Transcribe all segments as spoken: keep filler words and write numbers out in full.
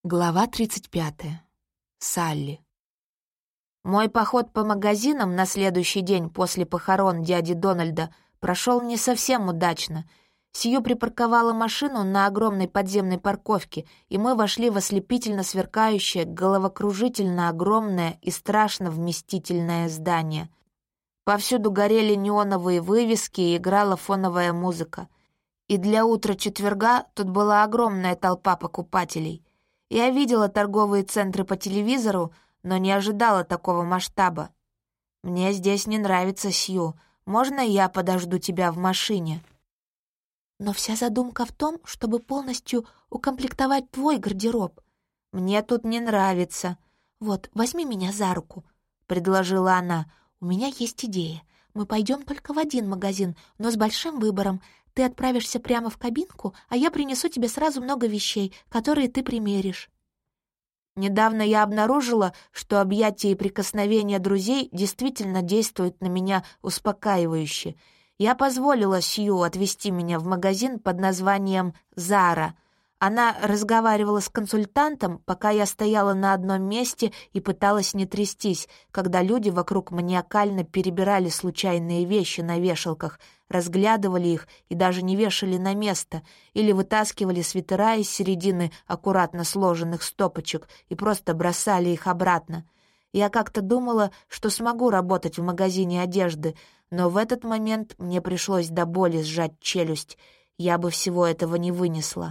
Глава тридцать пятая. Салли. Мой поход по магазинам на следующий день после похорон дяди Дональда прошел не совсем удачно. Сью припарковала машину на огромной подземной парковке, и мы вошли в ослепительно сверкающее, головокружительно огромное и страшно вместительное здание. Повсюду горели неоновые вывески и играла фоновая музыка. И для утра четверга тут была огромная толпа покупателей. Я видела торговые центры по телевизору, но не ожидала такого масштаба. «Мне здесь не нравится, Сью. Можно я подожду тебя в машине?» «Но вся задумка в том, чтобы полностью укомплектовать твой гардероб. Мне тут не нравится. Вот, возьми меня за руку», — предложила она. «У меня есть идея. Мы пойдем только в один магазин, но с большим выбором. Ты отправишься прямо в кабинку, а я принесу тебе сразу много вещей, которые ты примеришь». Недавно я обнаружила, что объятия и прикосновения друзей действительно действуют на меня успокаивающе. Я позволила Сью отвезти меня в магазин под названием «Зара». Она разговаривала с консультантом, пока я стояла на одном месте и пыталась не трястись, когда люди вокруг маниакально перебирали случайные вещи на вешалках, разглядывали их и даже не вешали на место, или вытаскивали свитера из середины аккуратно сложенных стопочек и просто бросали их обратно. Я как-то думала, что смогу работать в магазине одежды, но в этот момент мне пришлось до боли сжать челюсть. Я бы всего этого не вынесла.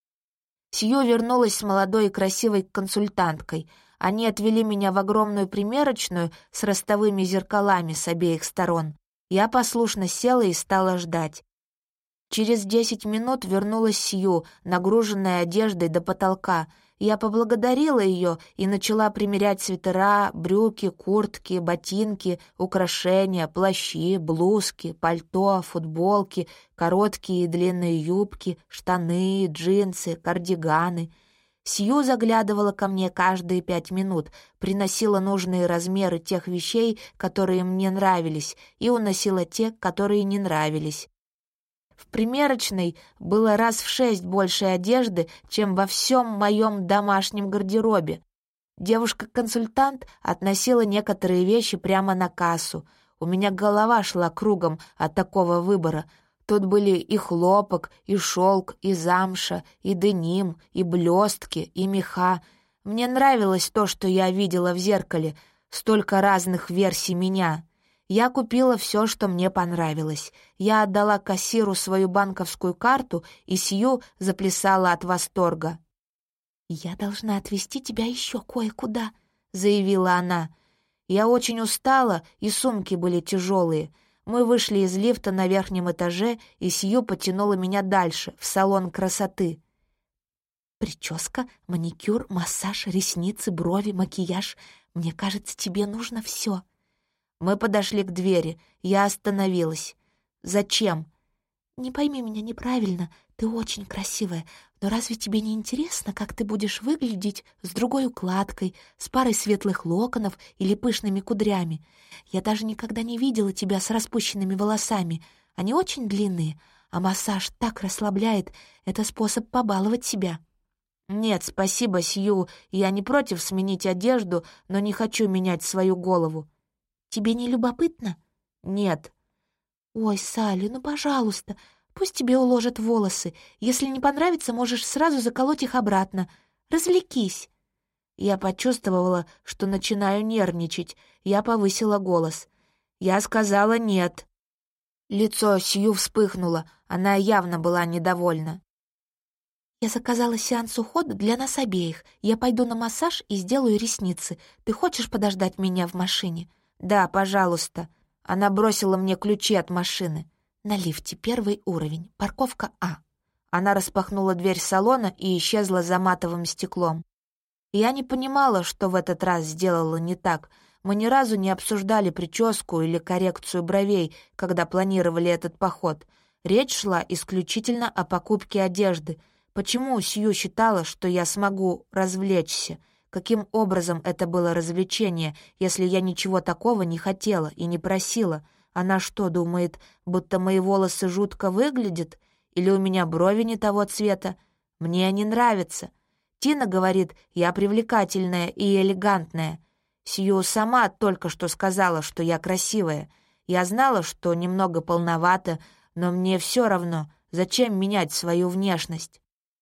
Сью вернулась с молодой и красивой консультанткой. Они отвели меня в огромную примерочную с ростовыми зеркалами с обеих сторон. Я послушно села и стала ждать. Через десять минут вернулась Сью, нагруженная одеждой до потолка. Я поблагодарила ее и начала примерять свитера, брюки, куртки, ботинки, украшения, плащи, блузки, пальто, футболки, короткие и длинные юбки, штаны, джинсы, кардиганы. Сью заглядывала ко мне каждые пять минут, приносила нужные размеры тех вещей, которые мне нравились, и уносила те, которые не нравились. В примерочной было раз в шесть больше одежды, чем во всем моем домашнем гардеробе. Девушка-консультант относила некоторые вещи прямо на кассу. У меня голова шла кругом от такого выбора. Тут были и хлопок, и шелк, и замша, и деним, и блестки, и меха. Мне нравилось то, что я видела в зеркале, столько разных версий меня. Я купила все, что мне понравилось. Я отдала кассиру свою банковскую карту, и Сью заплясала от восторга. «Я должна отвезти тебя еще кое-куда», — заявила она. Я очень устала, и сумки были тяжелые. Мы вышли из лифта на верхнем этаже, и Сью потянула меня дальше, в салон красоты. «Прическа, маникюр, массаж, ресницы, брови, макияж. Мне кажется, тебе нужно все». Мы подошли к двери. Я остановилась. «Зачем?» «Не пойми меня неправильно, ты очень красивая, но разве тебе не интересно, как ты будешь выглядеть с другой укладкой, с парой светлых локонов или пышными кудрями? Я даже никогда не видела тебя с распущенными волосами. Они очень длинные, а массаж так расслабляет. Это способ побаловать себя». «Нет, спасибо, Сью, я не против сменить одежду, но не хочу менять свою голову». «Тебе не любопытно?» «Нет». «Ой, Салли, ну, пожалуйста, пусть тебе уложат волосы. Если не понравится, можешь сразу заколоть их обратно. Развлекись». Я почувствовала, что начинаю нервничать. Я повысила голос. Я сказала «нет». Лицо Сью вспыхнуло. Она явно была недовольна. «Я заказала сеанс ухода для нас обеих. Я пойду на массаж и сделаю ресницы. Ты хочешь подождать меня в машине?» «Да, пожалуйста». Она бросила мне ключи от машины. «На лифте, первый уровень, парковка А». Она распахнула дверь салона и исчезла за матовым стеклом. Я не понимала, что в этот раз сделала не так. Мы ни разу не обсуждали прическу или коррекцию бровей, когда планировали этот поход. Речь шла исключительно о покупке одежды. Почему Сью считала, что я смогу развлечься? Каким образом это было развлечение, если я ничего такого не хотела и не просила? Она что, думает, будто мои волосы жутко выглядят? Или у меня брови не того цвета? Мне они нравятся. Тина говорит, я привлекательная и элегантная. Сью сама только что сказала, что я красивая. Я знала, что немного полновата, но мне все равно, зачем менять свою внешность.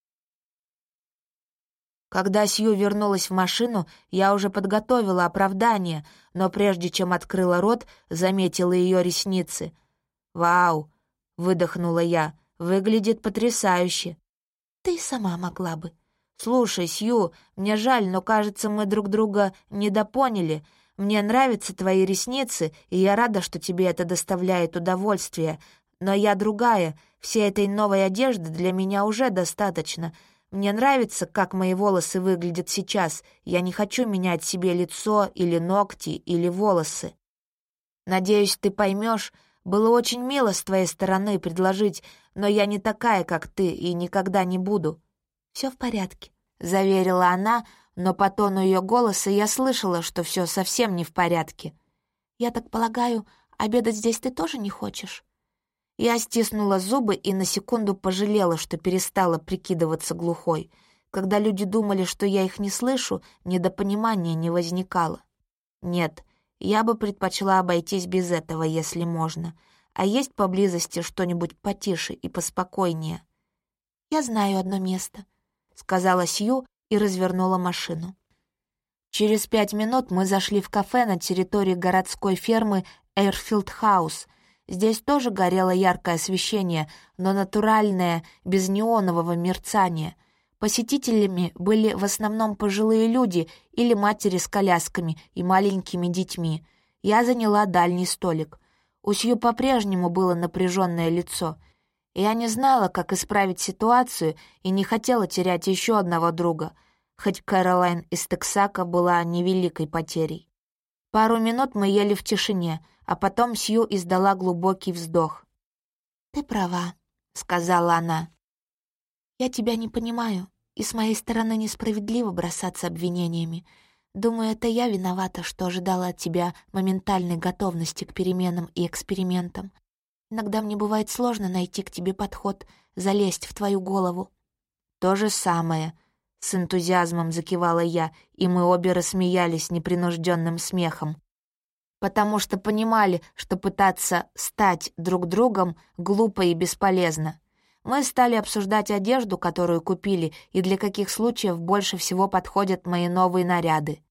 Когда Сью вернулась в машину, я уже подготовила оправдание, но прежде чем открыла рот, заметила ее ресницы. «Вау!» — выдохнула я. «Выглядит потрясающе!» «Ты сама могла бы». «Слушай, Сью, мне жаль, но, кажется, мы друг друга недопоняли. Мне нравятся твои ресницы, и я рада, что тебе это доставляет удовольствие. Но я другая, всей этой новой одежды для меня уже достаточно. Мне нравится, как мои волосы выглядят сейчас. Я не хочу менять себе лицо или ногти или волосы. Надеюсь, ты поймешь. Было очень мило с твоей стороны предложить, но я не такая, как ты, и никогда не буду». «Все в порядке», — заверила она, но по тону ее голоса я слышала, что все совсем не в порядке. «Я так полагаю, обедать здесь ты тоже не хочешь?» Я стиснула зубы и на секунду пожалела, что перестала прикидываться глухой. Когда люди думали, что я их не слышу, недопонимания не возникало. Нет, я бы предпочла обойтись без этого, если можно. А есть поблизости что-нибудь потише и поспокойнее? «Я знаю одно место», — сказала Сью и развернула машину. Через пять минут мы зашли в кафе на территории городской фермы Эйрфилд Хаус. Здесь тоже горело яркое освещение, но натуральное, без неонового мерцания. Посетителями были в основном пожилые люди или матери с колясками и маленькими детьми. Я заняла дальний столик. У Сью по-прежнему было напряженное лицо. Я не знала, как исправить ситуацию, и не хотела терять еще одного друга, хоть Кэролайн из Тексака была невеликой потерей. Пару минут мы ели в тишине, а потом Сью издала глубокий вздох. «Ты права», — сказала она. «Я тебя не понимаю, и с моей стороны несправедливо бросаться обвинениями. Думаю, это я виновата, что ожидала от тебя моментальной готовности к переменам и экспериментам. Иногда мне бывает сложно найти к тебе подход, залезть в твою голову». «То же самое», — с энтузиазмом закивала я, и мы обе рассмеялись непринужденным смехом, потому что понимали, что пытаться стать друг другом глупо и бесполезно. Мы стали обсуждать одежду, которую купили, и для каких случаев больше всего подходят мои новые наряды.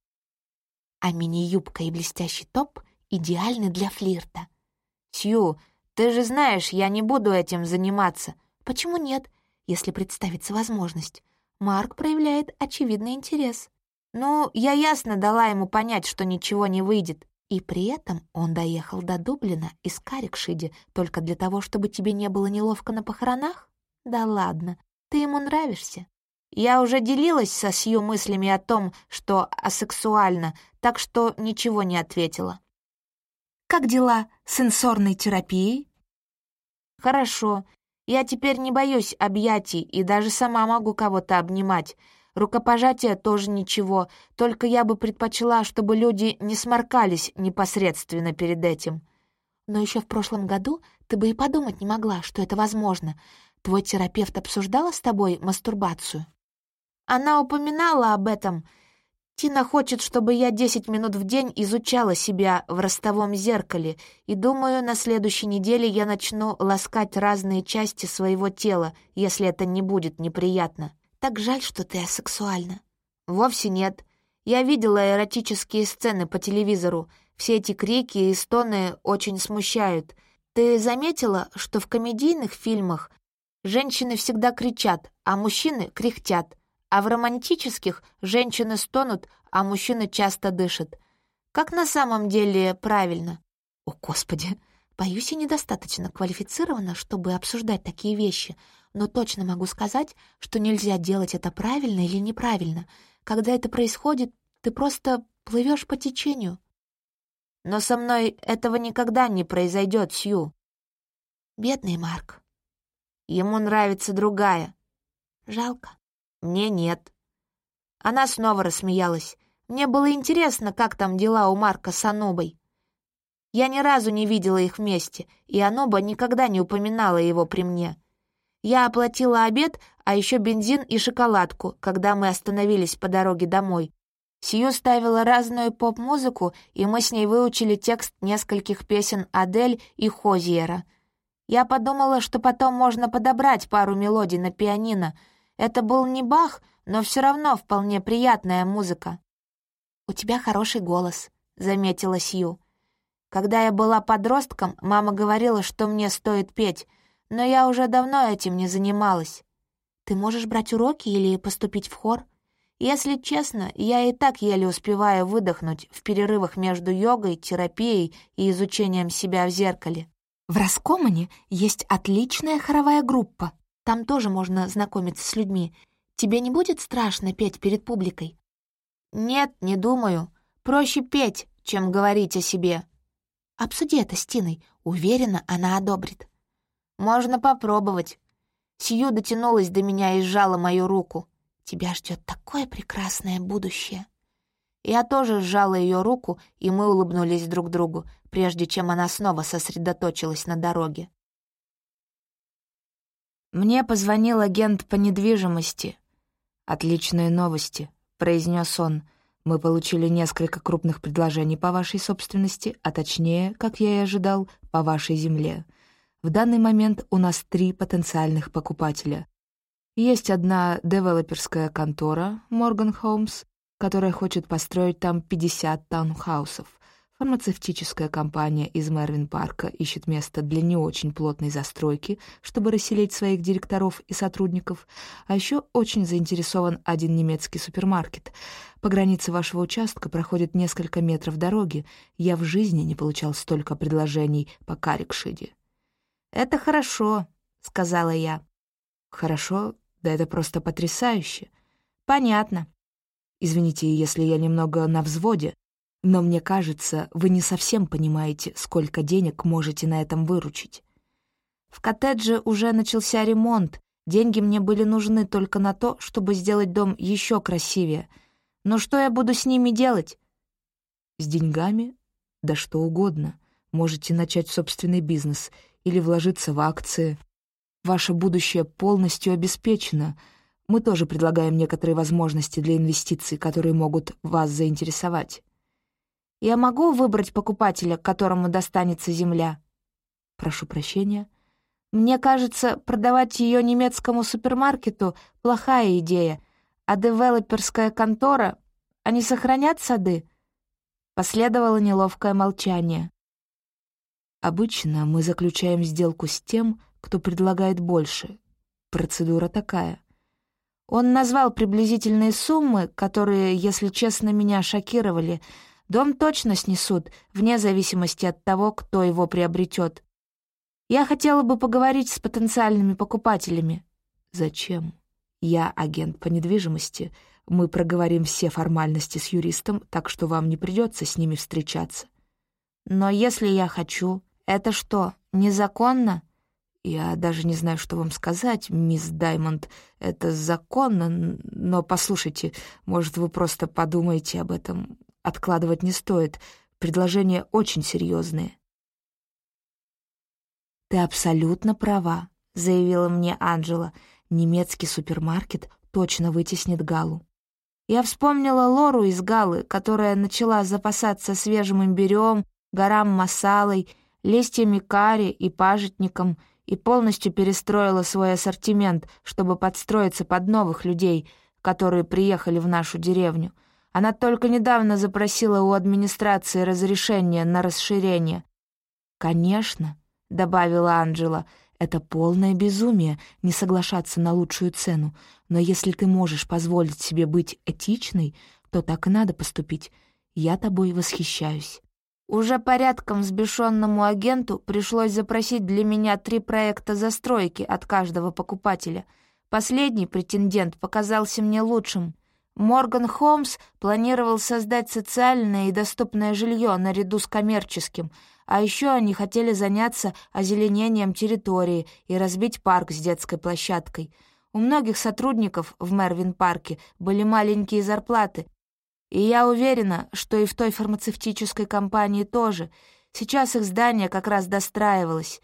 А мини-юбка и блестящий топ идеальны для флирта. «Сью, ты же знаешь, я не буду этим заниматься». «Почему нет, если представится возможность? Марк проявляет очевидный интерес». «Ну, я ясно дала ему понять, что ничего не выйдет». «И при этом он доехал до Дублина из Каррикшиде только для того, чтобы тебе не было неловко на похоронах? Да ладно, ты ему нравишься». Я уже делилась со Сью мыслями о том, что асексуально, так что ничего не ответила. «Как дела с сенсорной терапией?» «Хорошо. Я теперь не боюсь объятий и даже сама могу кого-то обнимать. Рукопожатие тоже ничего, только я бы предпочла, чтобы люди не сморкались непосредственно перед этим». «Но еще в прошлом году ты бы и подумать не могла, что это возможно. Твой терапевт обсуждала с тобой мастурбацию?» «Она упоминала об этом. Тина хочет, чтобы я десять минут в день изучала себя в ростовом зеркале, и, думаю, на следующей неделе я начну ласкать разные части своего тела, если это не будет неприятно». «Так жаль, что ты асексуальна». «Вовсе нет. Я видела эротические сцены по телевизору. Все эти крики и стоны очень смущают. Ты заметила, что в комедийных фильмах женщины всегда кричат, а мужчины кряхтят, а в романтических женщины стонут, а мужчины часто дышат? Как на самом деле правильно?» «О, Господи! Боюсь, я недостаточно квалифицирована, чтобы обсуждать такие вещи, но точно могу сказать, что нельзя делать это правильно или неправильно. Когда это происходит, ты просто плывешь по течению». «Но со мной этого никогда не произойдет, Сью». «Бедный Марк». «Ему нравится другая». «Жалко». «Мне нет». Она снова рассмеялась. «Мне было интересно, как там дела у Марка с Анубой. Я ни разу не видела их вместе, и Ануба никогда не упоминала его при мне. Я оплатила обед, а еще бензин и шоколадку, когда мы остановились по дороге домой. Сью ставила разную поп-музыку, и мы с ней выучили текст нескольких песен Адель и Хозиера. Я подумала, что потом можно подобрать пару мелодий на пианино. Это был не Бах, но все равно вполне приятная музыка. «У тебя хороший голос», — заметила Сью. Когда я была подростком, мама говорила, что мне стоит петь, но я уже давно этим не занималась. «Ты можешь брать уроки или поступить в хор?» Если честно, я и так еле успеваю выдохнуть в перерывах между йогой, терапией и изучением себя в зеркале. В Раскомане есть отличная хоровая группа. Там тоже можно знакомиться с людьми. Тебе не будет страшно петь перед публикой? Нет, не думаю. Проще петь, чем говорить о себе. Обсуди это с Тиной. Уверена, она одобрит. Можно попробовать. Сью дотянулась до меня и сжала мою руку. Тебя ждет такое прекрасное будущее. Я тоже сжала ее руку, и мы улыбнулись друг другу, прежде чем она снова сосредоточилась на дороге. Мне позвонил агент по недвижимости. «Отличные новости», — произнес он. «Мы получили несколько крупных предложений по вашей собственности, а точнее, как я и ожидал, по вашей земле. В данный момент у нас три потенциальных покупателя. Есть одна девелоперская контора, Morgan Homes, которая хочет построить там пятьдесят таунхаусов. Фармацевтическая компания из Мервин-парка ищет место для не очень плотной застройки, чтобы расселить своих директоров и сотрудников. А еще очень заинтересован один немецкий супермаркет. По границе вашего участка проходит несколько метров дороги. Я в жизни не получал столько предложений по Карикшиде». «Это хорошо», — сказала я. «Хорошо? Да это просто потрясающе. Понятно. Извините, если я немного на взводе, но мне кажется, вы не совсем понимаете, сколько денег можете на этом выручить. В коттедже уже начался ремонт, деньги мне были нужны только на то, чтобы сделать дом еще красивее. Но что я буду с ними делать?» «С деньгами? Да что угодно. Можете начать собственный бизнес или вложиться в акции. Ваше будущее полностью обеспечено. Мы тоже предлагаем некоторые возможности для инвестиций, которые могут вас заинтересовать. Я могу выбрать покупателя, которому достанется земля?» «Прошу прощения. Мне кажется, продавать ее немецкому супермаркету — плохая идея. А девелоперская контора, они сохранят сады?» Последовало неловкое молчание. «Обычно мы заключаем сделку с тем, кто предлагает больше. Процедура такая». Он назвал приблизительные суммы, которые, если честно, меня шокировали. Дом точно снесут, вне зависимости от того, кто его приобретет. Я хотела бы поговорить с потенциальными покупателями. «Зачем? Я агент по недвижимости. Мы проговорим все формальности с юристом, так что вам не придется с ними встречаться». «Но если я хочу, это что, незаконно?» «Я даже не знаю, что вам сказать, мисс Даймонд. Это законно, но послушайте, может, вы просто подумаете об этом. Откладывать не стоит. Предложения очень серьезные». «Ты абсолютно права», — заявила мне Анджела. «Немецкий супермаркет точно вытеснит Галу». Я вспомнила Лору из Галы, которая начала запасаться свежим имбирем, гарам масалой, листьями карри и пажитником, и полностью перестроила свой ассортимент, чтобы подстроиться под новых людей, которые приехали в нашу деревню. Она только недавно запросила у администрации разрешение на расширение. «Конечно», — добавила Анджела, — «это полное безумие не соглашаться на лучшую цену, но если ты можешь позволить себе быть этичной, то так и надо поступить. Я тобой восхищаюсь». Уже порядком взбешенному агенту пришлось запросить для меня три проекта застройки от каждого покупателя. Последний претендент показался мне лучшим. Morgan Homes планировал создать социальное и доступное жилье наряду с коммерческим, а еще они хотели заняться озеленением территории и разбить парк с детской площадкой. У многих сотрудников в Мервин-парке были маленькие зарплаты, и я уверена, что и в той фармацевтической компании тоже. Сейчас их здание как раз достраивалось.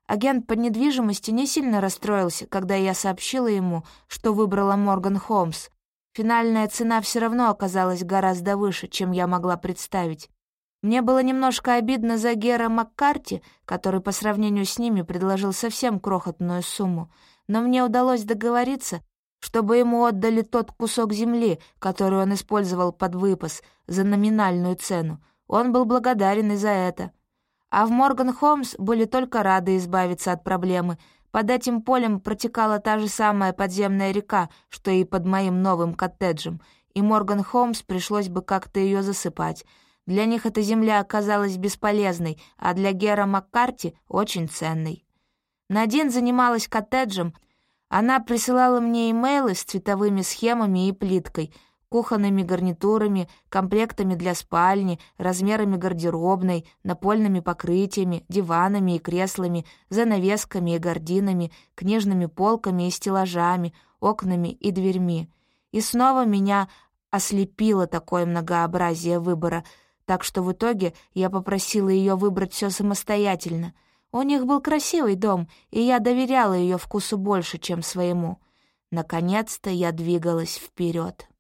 Агент по недвижимости не сильно расстроился, когда я сообщила ему, что выбрала Морган Холмс. Финальная цена все равно оказалась гораздо выше, чем я могла представить. Мне было немножко обидно за Гера Маккарти, который по сравнению с ними предложил совсем крохотную сумму, но мне удалось договориться, чтобы ему отдали тот кусок земли, который он использовал под выпас, за номинальную цену. Он был благодарен и за это. А в Морган Холмс были только рады избавиться от проблемы. Под этим полем протекала та же самая подземная река, что и под моим новым коттеджем, и Морган Холмс пришлось бы как-то ее засыпать. Для них эта земля оказалась бесполезной, а для Гера Маккарти — очень ценной. Надин занималась коттеджем. Она присылала мне имейлы с цветовыми схемами и плиткой, кухонными гарнитурами, комплектами для спальни, размерами гардеробной, напольными покрытиями, диванами и креслами, занавесками и гардинами, книжными полками и стеллажами, окнами и дверьми. И снова меня ослепило такое многообразие выбора, так что в итоге я попросила ее выбрать все самостоятельно. У них был красивый дом, и я доверяла ее вкусу больше, чем своему. Наконец-то я двигалась вперед.